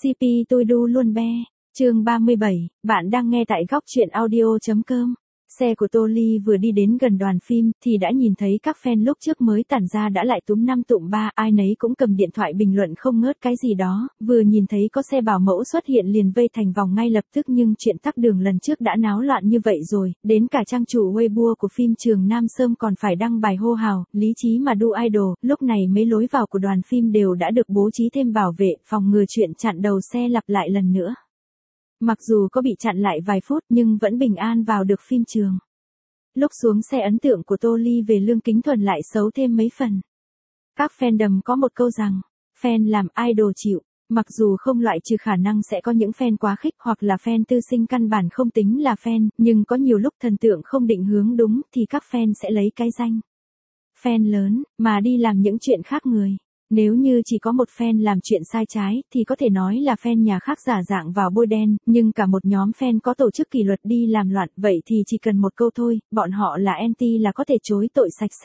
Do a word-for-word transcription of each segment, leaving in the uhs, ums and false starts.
xê pê tôi đu luôn be. Chương ba mươi bảy, bạn đang nghe tại góc truyện audio.com. Xe của Tô Ly vừa đi đến gần đoàn phim thì đã nhìn thấy các fan lúc trước mới tản ra đã lại túm năm tụm ba, ai nấy cũng cầm điện thoại bình luận không ngớt cái gì đó, vừa nhìn thấy có xe bảo mẫu xuất hiện liền vây thành vòng ngay lập tức, nhưng chuyện tắc đường lần trước đã náo loạn như vậy rồi, đến cả trang chủ Weibo của phim trường Nam Sơm còn phải đăng bài hô hào, lý trí mà đu idol, lúc này mấy lối vào của đoàn phim đều đã được bố trí thêm bảo vệ, phòng ngừa chuyện chặn đầu xe lặp lại lần nữa. Mặc dù có bị chặn lại vài phút nhưng vẫn bình an vào được phim trường. Lúc xuống xe ấn tượng của Tô Ly về Lương Kính Thuần lại xấu thêm mấy phần. Các fandom có một câu rằng, fan làm idol chịu, mặc dù không loại trừ khả năng sẽ có những fan quá khích hoặc là fan tư sinh căn bản không tính là fan, nhưng có nhiều lúc thần tượng không định hướng đúng thì các fan sẽ lấy cái danh fan lớn mà đi làm những chuyện khác người. Nếu như chỉ có một fan làm chuyện sai trái thì có thể nói là fan nhà khác giả dạng vào bôi đen, nhưng cả một nhóm fan có tổ chức kỷ luật đi làm loạn, vậy thì chỉ cần một câu thôi, bọn họ là anti là có thể chối tội sạch sẽ.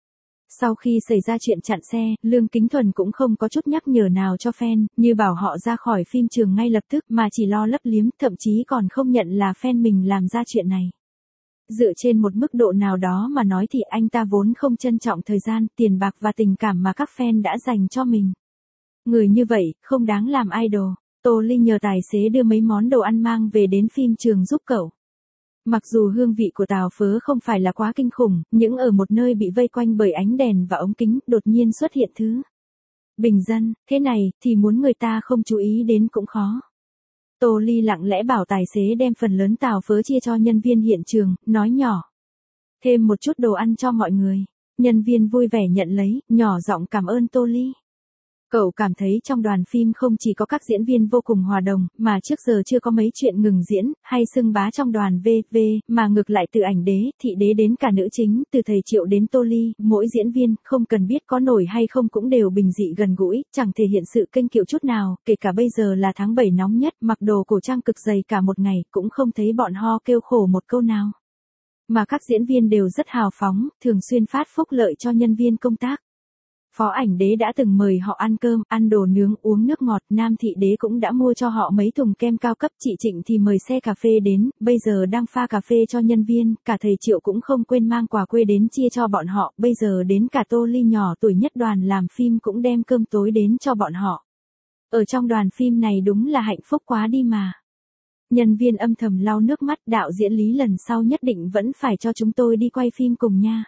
Sau khi xảy ra chuyện chặn xe, Lương Kính Thuần cũng không có chút nhắc nhở nào cho fan, như bảo họ ra khỏi phim trường ngay lập tức mà chỉ lo lấp liếm, thậm chí còn không nhận là fan mình làm ra chuyện này. Dựa trên một mức độ nào đó mà nói thì anh ta vốn không trân trọng thời gian, tiền bạc và tình cảm mà các fan đã dành cho mình. Người như vậy, không đáng làm idol. Tô Ly nhờ tài xế đưa mấy món đồ ăn mang về đến phim trường giúp cậu. Mặc dù hương vị của tàu phớ không phải là quá kinh khủng, nhưng ở một nơi bị vây quanh bởi ánh đèn và ống kính, đột nhiên xuất hiện thứ bình dân, thế này, thì muốn người ta không chú ý đến cũng khó. Tô Ly lặng lẽ bảo tài xế đem phần lớn tàu phớ chia cho nhân viên hiện trường, nói nhỏ. Thêm một chút đồ ăn cho mọi người. Nhân viên vui vẻ nhận lấy, nhỏ giọng cảm ơn Tô Ly. Cậu cảm thấy trong đoàn phim không chỉ có các diễn viên vô cùng hòa đồng, mà trước giờ chưa có mấy chuyện ngừng diễn, hay xưng bá trong đoàn vê vê, mà ngược lại từ ảnh đế, thị đế đến cả nữ chính, từ thầy Triệu đến Tô Ly, mỗi diễn viên, không cần biết có nổi hay không cũng đều bình dị gần gũi, chẳng thể hiện sự kênh kiệu chút nào, kể cả bây giờ là tháng bảy nóng nhất, mặc đồ cổ trang cực dày cả một ngày, cũng không thấy bọn ho kêu khổ một câu nào. Mà các diễn viên đều rất hào phóng, thường xuyên phát phúc lợi cho nhân viên công tác. Phó ảnh đế đã từng mời họ ăn cơm, ăn đồ nướng, uống nước ngọt, Nam thị đế cũng đã mua cho họ mấy thùng kem cao cấp, chị Trịnh thì mời xe cà phê đến, bây giờ đang pha cà phê cho nhân viên, cả thầy Triệu cũng không quên mang quà quê đến chia cho bọn họ, bây giờ đến cả Tô Ly nhỏ tuổi nhất đoàn làm phim cũng đem cơm tối đến cho bọn họ. Ở trong đoàn phim này đúng là hạnh phúc quá đi mà. Nhân viên âm thầm lau nước mắt, đạo diễn Lý lần sau nhất định vẫn phải cho chúng tôi đi quay phim cùng nha.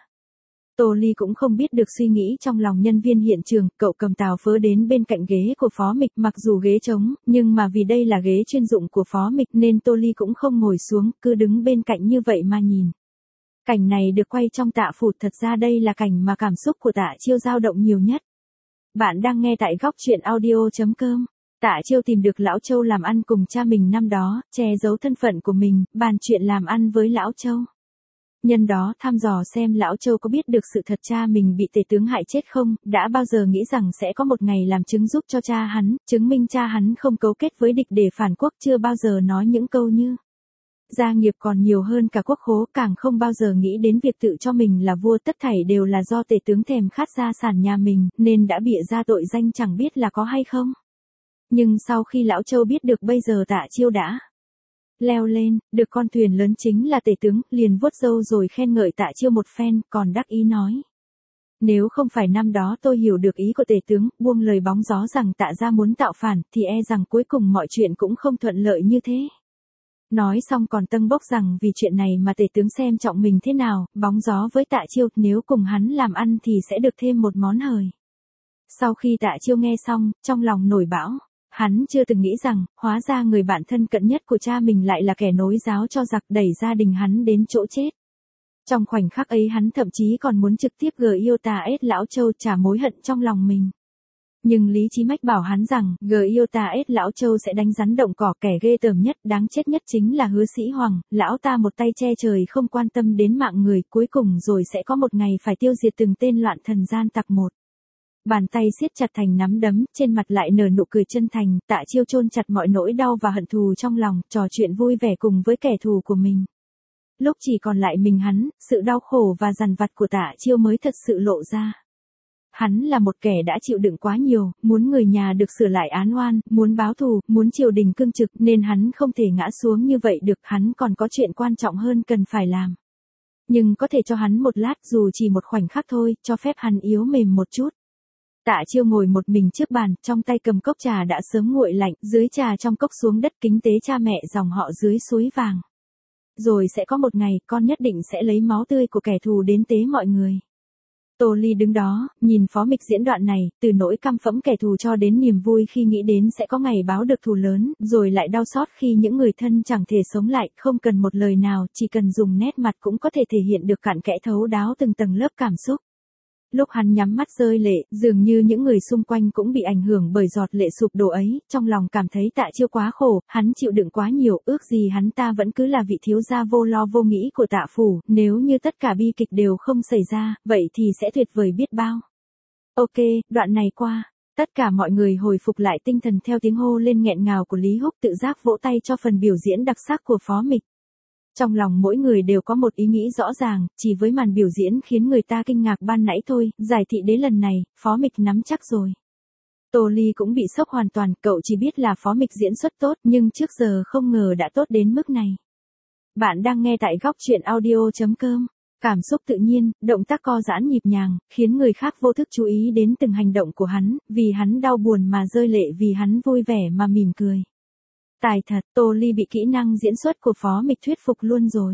Tô Ly cũng không biết được suy nghĩ trong lòng nhân viên hiện trường, cậu cầm tàu phớ đến bên cạnh ghế của Phó Mịch, mặc dù ghế trống, nhưng mà vì đây là ghế chuyên dụng của Phó Mịch nên Tô Ly cũng không ngồi xuống, cứ đứng bên cạnh như vậy mà nhìn. Cảnh này được quay trong Tạ Phủ, thật ra đây là cảnh mà cảm xúc của Tạ Chiêu dao động nhiều nhất. Bạn đang nghe tại góc truyện audio.com. Tạ Chiêu tìm được Lão Châu làm ăn cùng cha mình năm đó, che giấu thân phận của mình, bàn chuyện làm ăn với Lão Châu. Nhân đó thăm dò xem Lão Châu có biết được sự thật cha mình bị tể tướng hại chết không, đã bao giờ nghĩ rằng sẽ có một ngày làm chứng giúp cho cha hắn, chứng minh cha hắn không cấu kết với địch để phản quốc, chưa bao giờ nói những câu như gia nghiệp còn nhiều hơn cả quốc khố, càng không bao giờ nghĩ đến việc tự cho mình là vua, tất thảy đều là do tể tướng thèm khát gia sản nhà mình, nên đã bịa ra tội danh chẳng biết là có hay không. Nhưng sau khi Lão Châu biết được bây giờ Tạ Chiêu đã leo lên, được con thuyền lớn chính là tể tướng, liền vuốt râu rồi khen ngợi Tạ Chiêu một phen, còn đắc ý nói. Nếu không phải năm đó tôi hiểu được ý của tể tướng, buông lời bóng gió rằng Tạ gia muốn tạo phản, thì e rằng cuối cùng mọi chuyện cũng không thuận lợi như thế. Nói xong còn tâng bốc rằng vì chuyện này mà tể tướng xem trọng mình thế nào, bóng gió với Tạ Chiêu, nếu cùng hắn làm ăn thì sẽ được thêm một món hời. Sau khi Tạ Chiêu nghe xong, trong lòng nổi bão. Hắn chưa từng nghĩ rằng, hóa ra người bạn thân cận nhất của cha mình lại là kẻ nối giáo cho giặc, đẩy gia đình hắn đến chỗ chết. Trong khoảnh khắc ấy hắn thậm chí còn muốn trực tiếp gờ yêu Tà ết Lão Châu trả mối hận trong lòng mình. Nhưng lý trí mách bảo hắn rằng, gờ yêu Tà ết Lão Châu sẽ đánh rắn động cỏ, kẻ ghê tởm nhất, đáng chết nhất chính là Hứa Sĩ Hoàng, lão ta một tay che trời không quan tâm đến mạng người, cuối cùng rồi sẽ có một ngày phải tiêu diệt từng tên loạn thần gian tặc một. Bàn tay siết chặt thành nắm đấm, trên mặt lại nở nụ cười chân thành, Tạ Chiêu chôn chặt mọi nỗi đau và hận thù trong lòng, trò chuyện vui vẻ cùng với kẻ thù của mình. Lúc chỉ còn lại mình hắn, sự đau khổ và dằn vặt của Tạ Chiêu mới thật sự lộ ra. hắn là một kẻ đã chịu đựng quá nhiều, muốn người nhà được sửa lại án oan, muốn báo thù, muốn triều đình cương trực nên hắn không thể ngã xuống như vậy được, hắn còn có chuyện quan trọng hơn cần phải làm. Nhưng có thể cho hắn một lát dù chỉ một khoảnh khắc thôi, cho phép hắn yếu mềm một chút. Tạ Chiêu ngồi một mình trước bàn, trong tay cầm cốc trà đã sớm nguội lạnh, dưới trà trong cốc xuống đất kính tế cha mẹ dòng họ dưới suối vàng. Rồi sẽ có một ngày, con nhất định sẽ lấy máu tươi của kẻ thù đến tế mọi người. Tô Ly đứng đó, nhìn Phó Mịch diễn đoạn này, từ nỗi căm phẫn kẻ thù cho đến niềm vui khi nghĩ đến sẽ có ngày báo được thù lớn, rồi lại đau xót khi những người thân chẳng thể sống lại, không cần một lời nào, chỉ cần dùng nét mặt cũng có thể thể hiện được cặn kẽ thấu đáo từng tầng lớp cảm xúc. Lúc hắn nhắm mắt rơi lệ, dường như những người xung quanh cũng bị ảnh hưởng bởi giọt lệ sụp đổ ấy, trong lòng cảm thấy Tạ Chiêu quá khổ, hắn chịu đựng quá nhiều, ước gì hắn ta vẫn cứ là vị thiếu gia vô lo vô nghĩ của Tạ phủ, nếu như tất cả bi kịch đều không xảy ra, vậy thì sẽ tuyệt vời biết bao. Ok, đoạn này qua. Tất cả mọi người hồi phục lại tinh thần theo tiếng hô lên nghẹn ngào của Lý Húc, tự giác vỗ tay cho phần biểu diễn đặc sắc của Phó Mịch. Trong lòng mỗi người đều có một ý nghĩ rõ ràng, chỉ với màn biểu diễn khiến người ta kinh ngạc ban nãy thôi, giải thị đế lần này, Phó Mịch nắm chắc rồi. Tô Ly cũng bị sốc hoàn toàn, cậu chỉ biết là Phó Mịch diễn xuất tốt, nhưng trước giờ không ngờ đã tốt đến mức này. Bạn đang nghe tại góc truyện audio chấm com. Cảm xúc tự nhiên, động tác co giãn nhịp nhàng, khiến người khác vô thức chú ý đến từng hành động của hắn, vì hắn đau buồn mà rơi lệ, vì hắn vui vẻ mà mỉm cười. Tài thật, Tô Ly bị kỹ năng diễn xuất của Phó Mịch thuyết phục luôn rồi.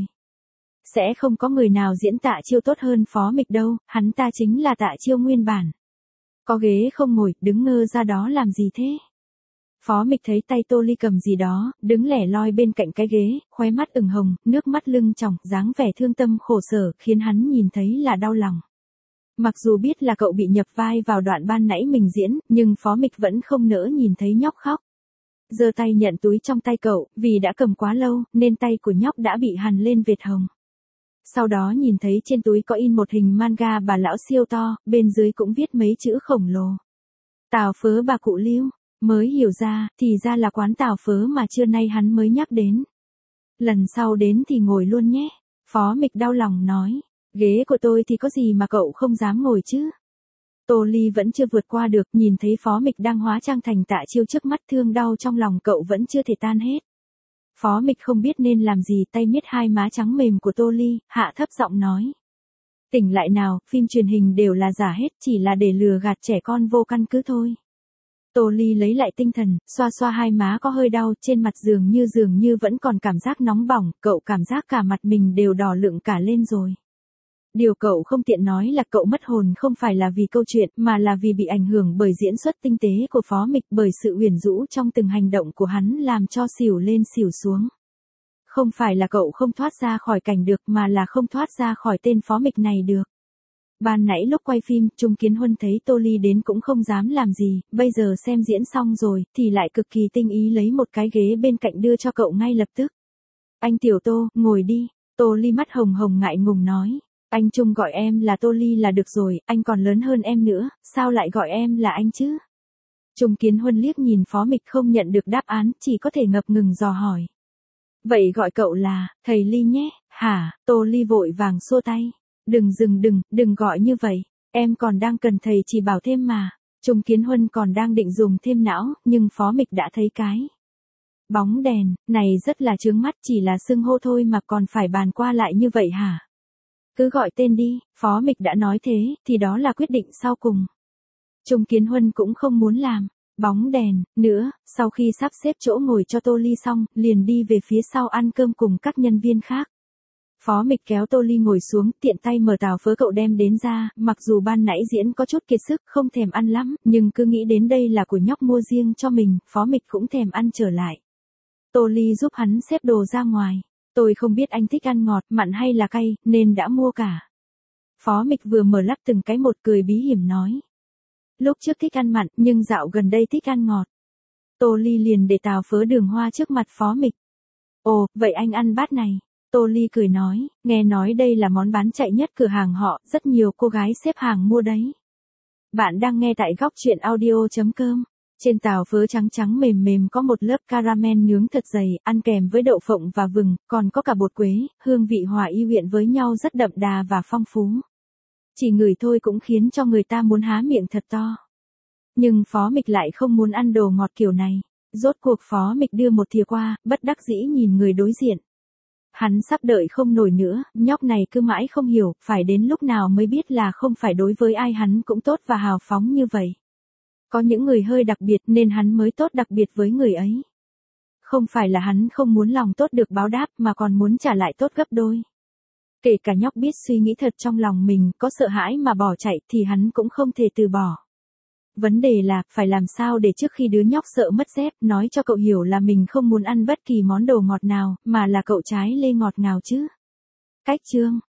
Sẽ không có người nào diễn Tạ Chiêu tốt hơn Phó Mịch đâu, hắn ta chính là Tạ Chiêu nguyên bản. Có ghế không ngồi, đứng ngơ ra đó làm gì thế? Phó Mịch thấy tay Tô Ly cầm gì đó, đứng lẻ loi bên cạnh cái ghế, khóe mắt ửng hồng, nước mắt lưng tròng, dáng vẻ thương tâm khổ sở, khiến hắn nhìn thấy là đau lòng. Mặc dù biết là cậu bị nhập vai vào đoạn ban nãy mình diễn, nhưng Phó Mịch vẫn không nỡ nhìn thấy nhóc khóc. Giơ tay nhận túi trong tay cậu, vì đã cầm quá lâu, nên tay của nhóc đã bị hằn lên vệt hồng. Sau đó nhìn thấy trên túi có in một hình manga bà lão siêu to, bên dưới cũng viết mấy chữ khổng lồ. Tào phớ bà cụ Lưu, mới hiểu ra, thì ra là quán tào phớ mà trưa nay hắn mới nhắc đến. Lần sau đến thì ngồi luôn nhé. Phó Mịch đau lòng nói, ghế của tôi thì có gì mà cậu không dám ngồi chứ? Tô Ly vẫn chưa vượt qua được, nhìn thấy Phó Mịch đang hóa trang thành Tạ Chiêu trước mắt, thương đau trong lòng cậu vẫn chưa thể tan hết. Phó Mịch không biết nên làm gì, tay miết hai má trắng mềm của Tô Ly, hạ thấp giọng nói. Tỉnh lại nào, phim truyền hình đều là giả hết, chỉ là để lừa gạt trẻ con vô căn cứ thôi. Tô Ly lấy lại tinh thần, xoa xoa hai má có hơi đau, trên mặt dường như dường như vẫn còn cảm giác nóng bỏng, cậu cảm giác cả mặt mình đều đỏ lựng cả lên rồi. Điều cậu không tiện nói là cậu mất hồn không phải là vì câu chuyện, mà là vì bị ảnh hưởng bởi diễn xuất tinh tế của Phó Mịch, bởi sự uyển rũ trong từng hành động của hắn làm cho xỉu lên xỉu xuống. Không phải là cậu không thoát ra khỏi cảnh được, mà là không thoát ra khỏi tên Phó Mịch này được. Ban nãy lúc quay phim, Trung Kiến Huân thấy Tô Ly đến cũng không dám làm gì, bây giờ xem diễn xong rồi, thì lại cực kỳ tinh ý lấy một cái ghế bên cạnh đưa cho cậu ngay lập tức. Anh Tiểu Tô, ngồi đi. Tô Ly mắt hồng hồng ngại ngùng nói. Anh Trung gọi em là Tô Ly là được rồi, anh còn lớn hơn em nữa, sao lại gọi em là anh chứ? Trung Kiến Huân liếc nhìn Phó Mịch không nhận được đáp án, chỉ có thể ngập ngừng dò hỏi. Vậy gọi cậu là, thầy Ly nhé, hả? Tô Ly vội vàng xua tay. Đừng dừng đừng, đừng gọi như vậy, em còn đang cần thầy chỉ bảo thêm mà. Trung Kiến Huân còn đang định dùng thêm não, nhưng Phó Mịch đã thấy cái. Bóng đèn, này rất là chướng mắt, chỉ là xưng hô thôi mà còn phải bàn qua lại như vậy hả? Cứ gọi tên đi, Phó Mịch đã nói thế, thì đó là quyết định sau cùng. Trung Kiến Huân cũng không muốn làm bóng đèn nữa, sau khi sắp xếp chỗ ngồi cho Tô Ly xong, liền đi về phía sau ăn cơm cùng các nhân viên khác. Phó Mịch kéo Tô Ly ngồi xuống, tiện tay mở tàu phớ cậu đem đến ra, mặc dù ban nãy diễn có chút kiệt sức, không thèm ăn lắm, nhưng cứ nghĩ đến đây là của nhóc mua riêng cho mình, Phó Mịch cũng thèm ăn trở lại. Tô Ly giúp hắn xếp đồ ra ngoài. Tôi không biết anh thích ăn ngọt, mặn hay là cay, nên đã mua cả. Phó Mịch vừa mở lắp từng cái một cười bí hiểm nói. Lúc trước thích ăn mặn, nhưng dạo gần đây thích ăn ngọt. Tô Ly liền để tàu phớ đường hoa trước mặt Phó Mịch. Ồ, vậy anh ăn bát này. Tô Ly cười nói, nghe nói đây là món bán chạy nhất cửa hàng họ, rất nhiều cô gái xếp hàng mua đấy. Bạn đang nghe tại góc truyện audio chấm com. Trên tàu phớ trắng trắng mềm mềm có một lớp caramel nướng thật dày, ăn kèm với đậu phộng và vừng, còn có cả bột quế, hương vị hòa y quyện với nhau rất đậm đà và phong phú. Chỉ ngửi thôi cũng khiến cho người ta muốn há miệng thật to. Nhưng Phó Mịch lại không muốn ăn đồ ngọt kiểu này. Rốt cuộc Phó Mịch đưa một thìa qua, bất đắc dĩ nhìn người đối diện. Hắn sắp đợi không nổi nữa, nhóc này cứ mãi không hiểu, phải đến lúc nào mới biết là không phải đối với ai hắn cũng tốt và hào phóng như vậy. Có những người hơi đặc biệt nên hắn mới tốt đặc biệt với người ấy. Không phải là hắn không muốn lòng tốt được báo đáp mà còn muốn trả lại tốt gấp đôi. Kể cả nhóc biết suy nghĩ thật trong lòng mình, có sợ hãi mà bỏ chạy thì hắn cũng không thể từ bỏ. Vấn đề là, phải làm sao để trước khi đứa nhóc sợ mất dép, nói cho cậu hiểu là mình không muốn ăn bất kỳ món đồ ngọt nào, mà là cậu trái lê ngọt ngào chứ. Cách chương